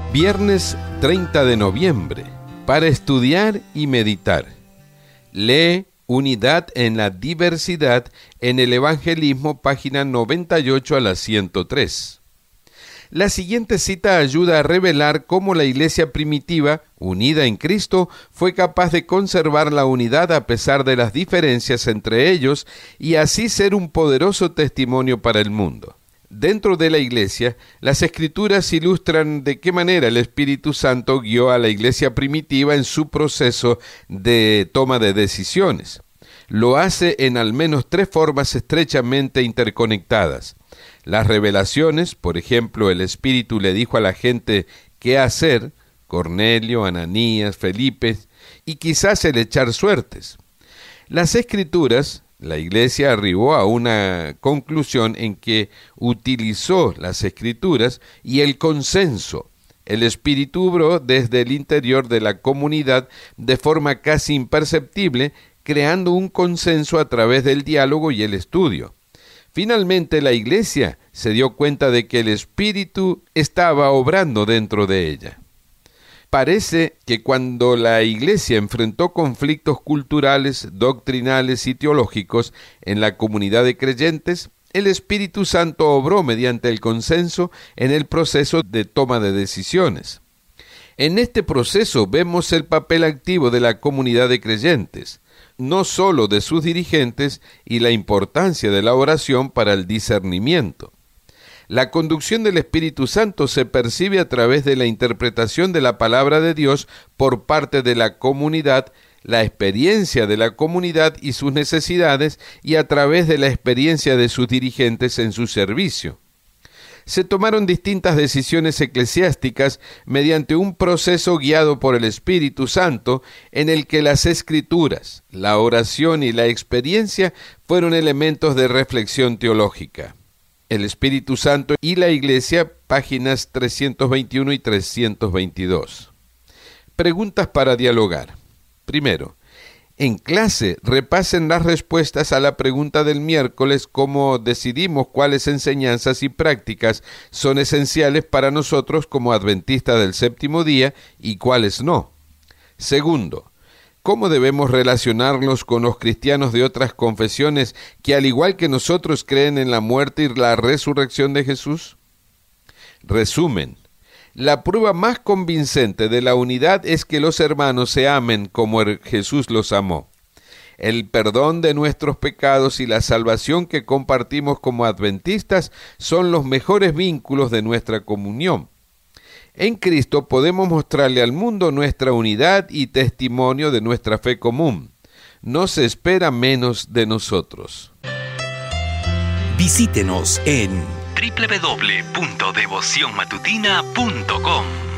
Viernes 30 de noviembre, para estudiar y meditar. Lee Unidad en la Diversidad en el Evangelismo, página 98 a la 103. La siguiente cita ayuda a revelar cómo la iglesia primitiva, unida en Cristo, fue capaz de conservar la unidad a pesar de las diferencias entre ellos y así ser un poderoso testimonio para el mundo. Dentro de la iglesia, las Escrituras ilustran de qué manera el Espíritu Santo guió a la iglesia primitiva en su proceso de toma de decisiones. Lo hace en al menos tres formas estrechamente interconectadas. Las revelaciones, por ejemplo, el Espíritu le dijo a la gente qué hacer, Cornelio, Ananías, Felipe, y quizás el echar suertes. Las Escrituras, la iglesia arribó a una conclusión en que utilizó las Escrituras y el consenso. El Espíritu obró desde el interior de la comunidad de forma casi imperceptible, creando un consenso a través del diálogo y el estudio. Finalmente, la iglesia se dio cuenta de que el Espíritu estaba obrando dentro de ella. Parece que cuando la iglesia enfrentó conflictos culturales, doctrinales y teológicos en la comunidad de creyentes, el Espíritu Santo obró mediante el consenso en el proceso de toma de decisiones. En este proceso vemos el papel activo de la comunidad de creyentes, no solo de sus dirigentes, y la importancia de la oración para el discernimiento. La conducción del Espíritu Santo se percibe a través de la interpretación de la palabra de Dios por parte de la comunidad, la experiencia de la comunidad y sus necesidades, y a través de la experiencia de sus dirigentes en su servicio. Se tomaron distintas decisiones eclesiásticas mediante un proceso guiado por el Espíritu Santo en el que las Escrituras, la oración y la experiencia fueron elementos de reflexión teológica. El Espíritu Santo y la Iglesia, páginas 321 y 322. Preguntas para dialogar. Primero, en clase repasen las respuestas a la pregunta del miércoles: ¿cómo decidimos cuáles enseñanzas y prácticas son esenciales para nosotros como adventistas del séptimo día y cuáles no? Segundo, ¿cómo debemos relacionarnos con los cristianos de otras confesiones que, al igual que nosotros, creen en la muerte y la resurrección de Jesús? Resumen: la prueba más convincente de la unidad es que los hermanos se amen como Jesús los amó. El perdón de nuestros pecados y la salvación que compartimos como adventistas son los mejores vínculos de nuestra comunión. En Cristo podemos mostrarle al mundo nuestra unidad y testimonio de nuestra fe común. No se espera menos de nosotros. Visítenos en www.devocionmatutina.com.